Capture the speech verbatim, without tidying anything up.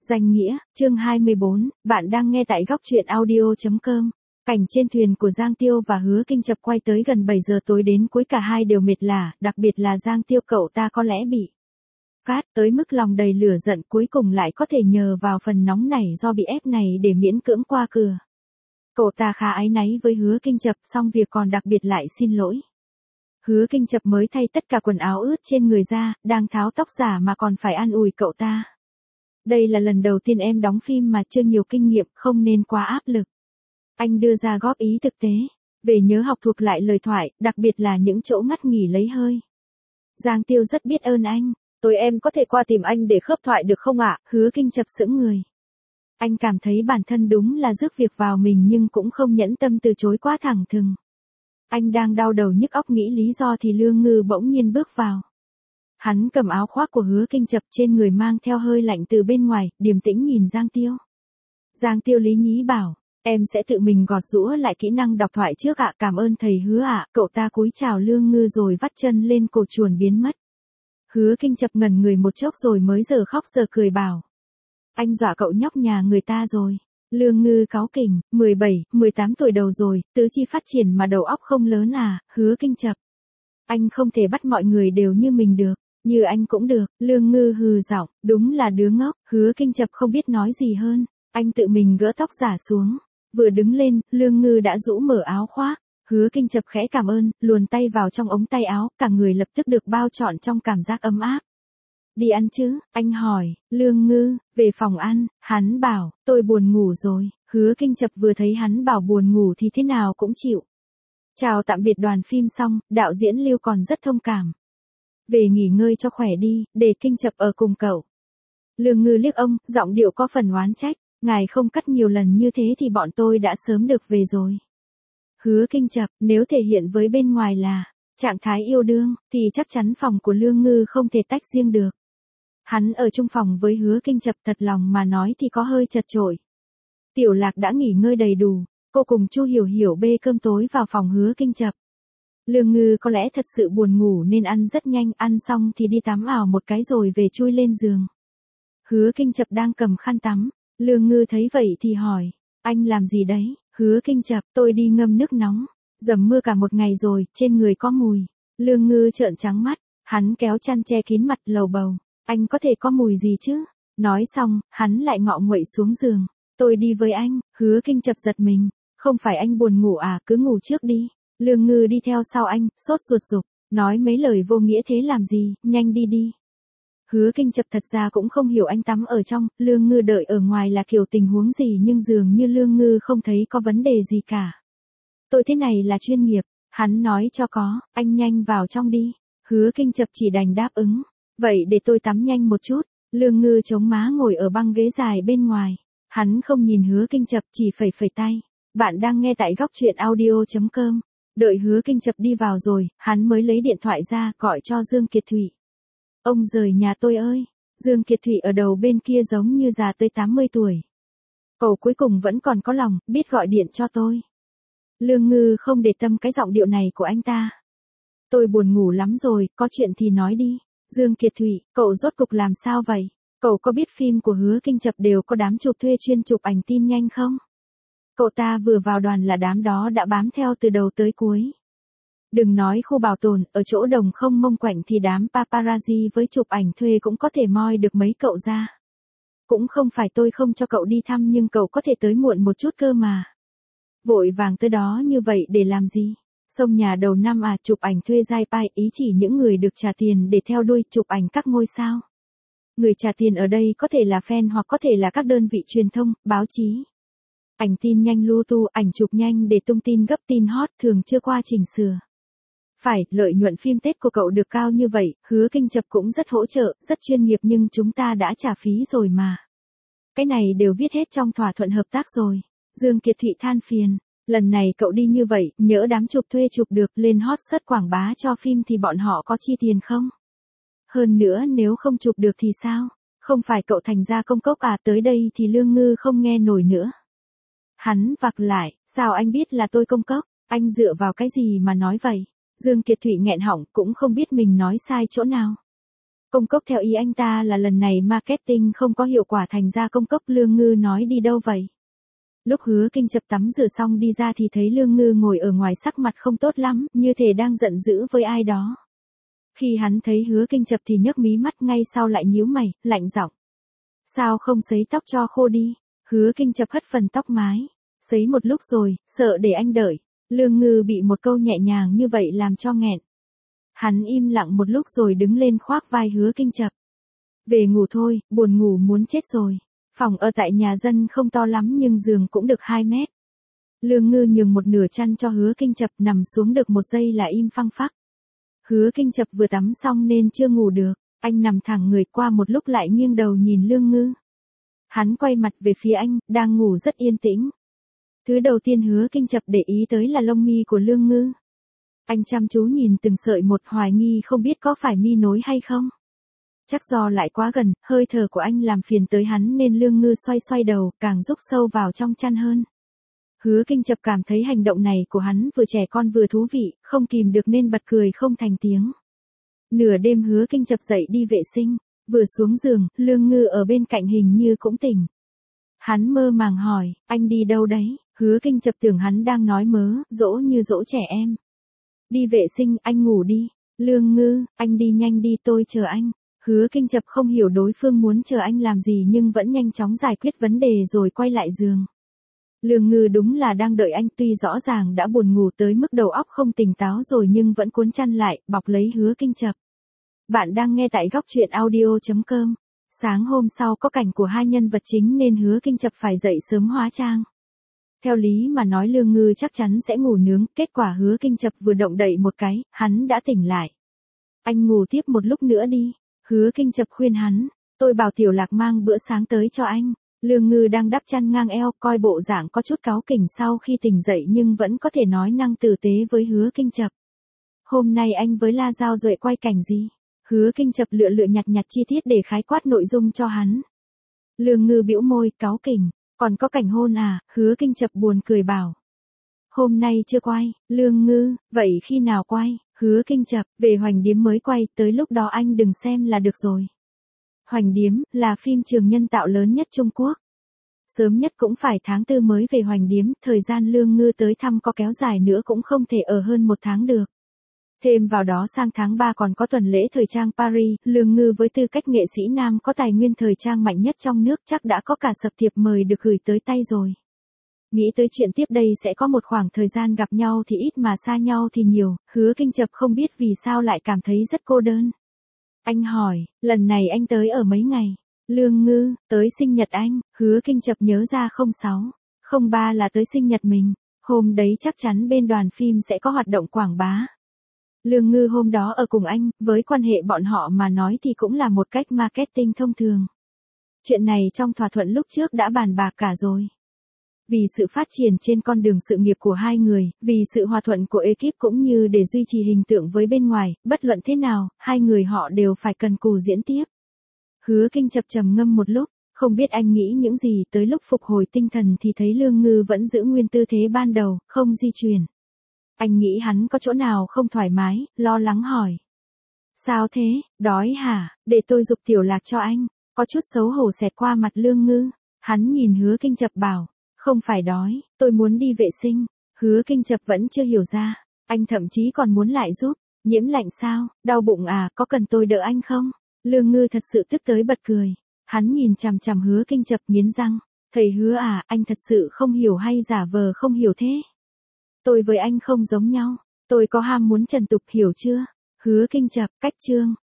Danh nghĩa, chương hai mươi bốn, bạn đang nghe tại góc truyện audio chấm com. Cảnh trên thuyền của Giang Tiêu và Hứa Kinh Chập quay tới gần bảy giờ tối đến cuối cả hai đều mệt lả, đặc biệt là Giang Tiêu cậu ta có lẽ bị cát tới mức lòng đầy lửa giận cuối cùng lại có thể nhờ vào phần nóng này do bị ép này để miễn cưỡng qua cửa. Cậu ta khá áy náy với Hứa Kinh Chập xong việc còn đặc biệt lại xin lỗi. Hứa Kinh Chập mới thay tất cả quần áo ướt trên người ra, đang tháo tóc giả mà còn phải an ủi cậu ta. Đây là lần đầu tiên em đóng phim mà chưa nhiều kinh nghiệm, không nên quá áp lực. Anh đưa ra góp ý thực tế, về nhớ học thuộc lại lời thoại, đặc biệt là những chỗ ngắt nghỉ lấy hơi. Giang Tiêu rất biết ơn anh, tối em có thể qua tìm anh để khớp thoại được không ạ? Hứa Kinh Chập sững người. Anh cảm thấy bản thân đúng là rước việc vào mình nhưng cũng không nhẫn tâm từ chối quá thẳng thừng. Anh đang đau đầu nhức óc nghĩ lý do thì Lương Ngư bỗng nhiên bước vào. Hắn cầm áo khoác của Hứa Kinh Chập trên người mang theo hơi lạnh từ bên ngoài, điềm tĩnh nhìn Giang Tiêu. Giang Tiêu lý nhí bảo, em sẽ tự mình gọt giũa lại kỹ năng đọc thoại trước ạ, cảm ơn thầy Hứa ạ. Cậu ta cúi chào Lương Ngư rồi vắt chân lên cổ chuồn biến mất. Hứa Kinh Chập ngẩn người một chốc rồi mới giờ khóc giờ cười bảo. Anh dọa cậu nhóc nhà người ta rồi. Lương Ngư cáu kỉnh, mười bảy, mười tám tuổi đầu rồi, tứ chi phát triển mà đầu óc không lớn à? Hứa Kinh Chập. Anh không thể bắt mọi người đều như mình được. Như anh cũng được, Lương Ngư hừ giọng, đúng là đứa ngốc. Hứa Kinh Chập không biết nói gì hơn, anh tự mình gỡ tóc giả xuống, vừa đứng lên, Lương Ngư đã rũ mở áo khoác. Hứa Kinh Chập khẽ cảm ơn, luồn tay vào trong ống tay áo, cả người lập tức được bao trọn trong cảm giác ấm áp. Đi ăn chứ? Anh hỏi. Lương Ngư, về phòng ăn. Hắn bảo, tôi buồn ngủ rồi. Hứa Kinh Chập vừa thấy hắn bảo buồn ngủ thì thế nào cũng chịu. Chào tạm biệt đoàn phim xong, đạo diễn Lưu còn rất thông cảm. Về nghỉ ngơi cho khỏe đi, để Kinh Chập ở cùng cậu. Lương Ngư liếc ông, giọng điệu có phần oán trách, ngài không cắt nhiều lần như thế thì bọn tôi đã sớm được về rồi. Hứa Kinh Chập, nếu thể hiện với bên ngoài là trạng thái yêu đương, thì chắc chắn phòng của Lương Ngư không thể tách riêng được. Hắn ở chung phòng với Hứa Kinh Chập thật lòng mà nói thì có hơi chật chội. Tiểu Lạc đã nghỉ ngơi đầy đủ, cô cùng Chu Hiểu Hiểu bê cơm tối vào phòng Hứa Kinh Chập. Lương Ngư có lẽ thật sự buồn ngủ nên ăn rất nhanh, ăn xong thì đi tắm ảo một cái rồi về chui lên giường. Hứa Kinh Chập đang cầm khăn tắm, Lương Ngư thấy vậy thì hỏi, anh làm gì đấy? Hứa Kinh Chập, tôi đi ngâm nước nóng, dầm mưa cả một ngày rồi, trên người có mùi. Lương Ngư trợn trắng mắt, hắn kéo chăn che kín mặt lầu bầu, anh có thể có mùi gì chứ? Nói xong, hắn lại ngọ nguậy xuống giường, tôi đi với anh. Hứa Kinh Chập giật mình, không phải anh buồn ngủ à, cứ ngủ trước đi. Lương Ngư đi theo sau anh, sốt ruột giục, nói mấy lời vô nghĩa thế làm gì, nhanh đi đi. Hứa Kinh Chập thật ra cũng không hiểu anh tắm ở trong, Lương Ngư đợi ở ngoài là kiểu tình huống gì nhưng dường như Lương Ngư không thấy có vấn đề gì cả. Tôi thế này là chuyên nghiệp, hắn nói cho có, anh nhanh vào trong đi. Hứa Kinh Chập chỉ đành đáp ứng, vậy để tôi tắm nhanh một chút. Lương Ngư chống má ngồi ở băng ghế dài bên ngoài, hắn không nhìn Hứa Kinh Chập chỉ phẩy phẩy tay. Bạn đang nghe tại góc truyện audio chấm com. Đợi Hứa Kinh Chập đi vào rồi, hắn mới lấy điện thoại ra, gọi cho Dương Kiệt Thụy. Ông rời nhà tôi ơi. Dương Kiệt Thụy ở đầu bên kia giống như già tới tám mươi tuổi. Cậu cuối cùng vẫn còn có lòng, biết gọi điện cho tôi. Lương Ngư không để tâm cái giọng điệu này của anh ta. Tôi buồn ngủ lắm rồi, có chuyện thì nói đi. Dương Kiệt Thụy, cậu rốt cục làm sao vậy? Cậu có biết phim của Hứa Kinh Chập đều có đám chụp thuê chuyên chụp ảnh tin nhanh không? Cậu ta vừa vào đoàn là đám đó đã bám theo từ đầu tới cuối. Đừng nói khu bảo tồn, ở chỗ đồng không mông quạnh thì đám paparazzi với chụp ảnh thuê cũng có thể moi được mấy cậu ra. Cũng không phải tôi không cho cậu đi thăm nhưng cậu có thể tới muộn một chút cơ mà. Vội vàng tới đó như vậy để làm gì? Sông nhà đầu năm à, chụp ảnh thuê giai pai, ý chỉ những người được trả tiền để theo đuôi chụp ảnh các ngôi sao. Người trả tiền ở đây có thể là fan hoặc có thể là các đơn vị truyền thông, báo chí. Ảnh tin nhanh lưu tu, ảnh chụp nhanh để tung tin gấp tin hot thường chưa qua chỉnh sửa. Phải, lợi nhuận phim Tết của cậu được cao như vậy, Hứa Kinh Chập cũng rất hỗ trợ, rất chuyên nghiệp nhưng chúng ta đã trả phí rồi mà. Cái này đều viết hết trong thỏa thuận hợp tác rồi. Dương Kiệt Thụy than phiền, lần này cậu đi như vậy, nhỡ đám chụp thuê chụp được lên hot search quảng bá cho phim thì bọn họ có chi tiền không? Hơn nữa nếu không chụp được thì sao? Không phải cậu thành ra công cốc à? Tới đây thì Lương Ngư không nghe nổi nữa. Hắn vặc lại, sao anh biết là tôi công cốc? Anh dựa vào cái gì mà nói vậy? Dương Kiệt Thụy nghẹn họng cũng không biết mình nói sai chỗ nào. Công cốc theo ý anh ta là lần này marketing không có hiệu quả thành ra công cốc. Lương Ngư nói đi đâu vậy? Lúc Hứa Kinh Chập tắm rửa xong đi ra thì thấy Lương Ngư ngồi ở ngoài sắc mặt không tốt lắm, như thể đang giận dữ với ai đó. Khi hắn thấy Hứa Kinh Chập thì nhấc mí mắt, ngay sau lại nhíu mày, lạnh giọng. Sao không sấy tóc cho khô đi? Hứa Kinh Chập hất phần tóc mái. Sấy một lúc rồi, sợ để anh đợi. Lương Ngư bị một câu nhẹ nhàng như vậy làm cho nghẹn. Hắn im lặng một lúc rồi đứng lên khoác vai Hứa Kinh Chập. Về ngủ thôi, buồn ngủ muốn chết rồi. Phòng ở tại nhà dân không to lắm nhưng giường cũng được hai mét. Lương Ngư nhường một nửa chăn cho Hứa Kinh Chập, nằm xuống được một giây là im phăng phắc. Hứa Kinh Chập vừa tắm xong nên chưa ngủ được, anh nằm thẳng người, qua một lúc lại nghiêng đầu nhìn Lương Ngư. Hắn quay mặt về phía anh, đang ngủ rất yên tĩnh. Thứ đầu tiên Hứa Kinh Chập để ý tới là lông mi của Lương Ngư. Anh chăm chú nhìn từng sợi một, hoài nghi không biết có phải mi nối hay không. Chắc do lại quá gần, hơi thở của anh làm phiền tới hắn nên Lương Ngư xoay xoay đầu, càng rúc sâu vào trong chăn hơn. Hứa Kinh Chập cảm thấy hành động này của hắn vừa trẻ con vừa thú vị, không kìm được nên bật cười không thành tiếng. Nửa đêm Hứa Kinh Chập dậy đi vệ sinh, vừa xuống giường, Lương Ngư ở bên cạnh hình như cũng tỉnh. Hắn mơ màng hỏi, anh đi đâu đấy? Hứa Kinh Chập tưởng hắn đang nói mớ, dỗ như dỗ trẻ em. Đi vệ sinh, anh ngủ đi. Lương Ngư, anh đi nhanh đi, tôi chờ anh. Hứa Kinh Chập không hiểu đối phương muốn chờ anh làm gì nhưng vẫn nhanh chóng giải quyết vấn đề rồi quay lại giường. Lương Ngư đúng là đang đợi anh, tuy rõ ràng đã buồn ngủ tới mức đầu óc không tỉnh táo rồi nhưng vẫn cuốn chăn lại, bọc lấy Hứa Kinh Chập. Bạn đang nghe tại góc truyện audio chấm com. Sáng hôm sau có cảnh của hai nhân vật chính nên Hứa Kinh Chập phải dậy sớm hóa trang. Theo lý mà nói Lương Ngư chắc chắn sẽ ngủ nướng, kết quả Hứa Kinh Chập vừa động đậy một cái, hắn đã tỉnh lại. Anh ngủ tiếp một lúc nữa đi. Hứa Kinh Chập khuyên hắn, tôi bảo Tiểu Lạc mang bữa sáng tới cho anh. Lương Ngư đang đắp chăn ngang eo, coi bộ dạng có chút cáu kỉnh sau khi tỉnh dậy nhưng vẫn có thể nói năng tử tế với Hứa Kinh Chập. Hôm nay anh với La Giao Duệ quay cảnh gì? Hứa Kinh Chập lựa lựa nhặt nhặt chi tiết để khái quát nội dung cho hắn. Lương Ngư bĩu môi, cáu kỉnh, còn có cảnh hôn à? Hứa Kinh Chập buồn cười bảo. Hôm nay chưa quay. Lương Ngư, vậy khi nào quay? Hứa Kinh Chập, về Hoành Điếm mới quay, tới lúc đó anh đừng xem là được rồi. Hoành Điếm, là phim trường nhân tạo lớn nhất Trung Quốc. Sớm nhất cũng phải tháng tư mới về Hoành Điếm, thời gian Lương Ngư tới thăm có kéo dài nữa cũng không thể ở hơn một tháng được. Thêm vào đó sang tháng ba còn có tuần lễ thời trang Paris, Lương Ngư với tư cách nghệ sĩ nam có tài nguyên thời trang mạnh nhất trong nước chắc đã có cả sập thiệp mời được gửi tới tay rồi. Nghĩ tới chuyện tiếp đây sẽ có một khoảng thời gian gặp nhau thì ít mà xa nhau thì nhiều, Hứa Kinh Chập không biết vì sao lại cảm thấy rất cô đơn. Anh hỏi, lần này anh tới ở mấy ngày? Lương Ngư, tới sinh nhật anh. Hứa Kinh Chập nhớ ra không sáu, không ba là tới sinh nhật mình, hôm đấy chắc chắn bên đoàn phim sẽ có hoạt động quảng bá. Lương Ngư hôm đó ở cùng anh, với quan hệ bọn họ mà nói thì cũng là một cách marketing thông thường. Chuyện này trong thỏa thuận lúc trước đã bàn bạc cả rồi. Vì sự phát triển trên con đường sự nghiệp của hai người, vì sự hòa thuận của ekip cũng như để duy trì hình tượng với bên ngoài, bất luận thế nào, hai người họ đều phải cần cù diễn tiếp. Hứa Kinh Chập trầm ngâm một lúc, không biết anh nghĩ những gì, tới lúc phục hồi tinh thần thì thấy Lương Ngư vẫn giữ nguyên tư thế ban đầu, không di chuyển. Anh nghĩ hắn có chỗ nào không thoải mái, lo lắng hỏi. Sao thế, đói hả, để tôi giục Tiểu Lạc cho anh. Có chút xấu hổ xẹt qua mặt Lương Ngư, hắn nhìn Hứa Kinh Chập bảo. Không phải đói, tôi muốn đi vệ sinh. Hứa Kinh Chập vẫn chưa hiểu ra, anh thậm chí còn muốn lại giúp. Nhiễm lạnh sao, đau bụng à, có cần tôi đỡ anh không? Lương Ngư thật sự tức tới bật cười. Hắn nhìn chằm chằm Hứa Kinh Chập nghiến răng. Thầy Hứa à, anh thật sự không hiểu hay giả vờ không hiểu thế? Tôi với anh không giống nhau, tôi có ham muốn trần tục, hiểu chưa? Hứa Kinh Chập, cách chương.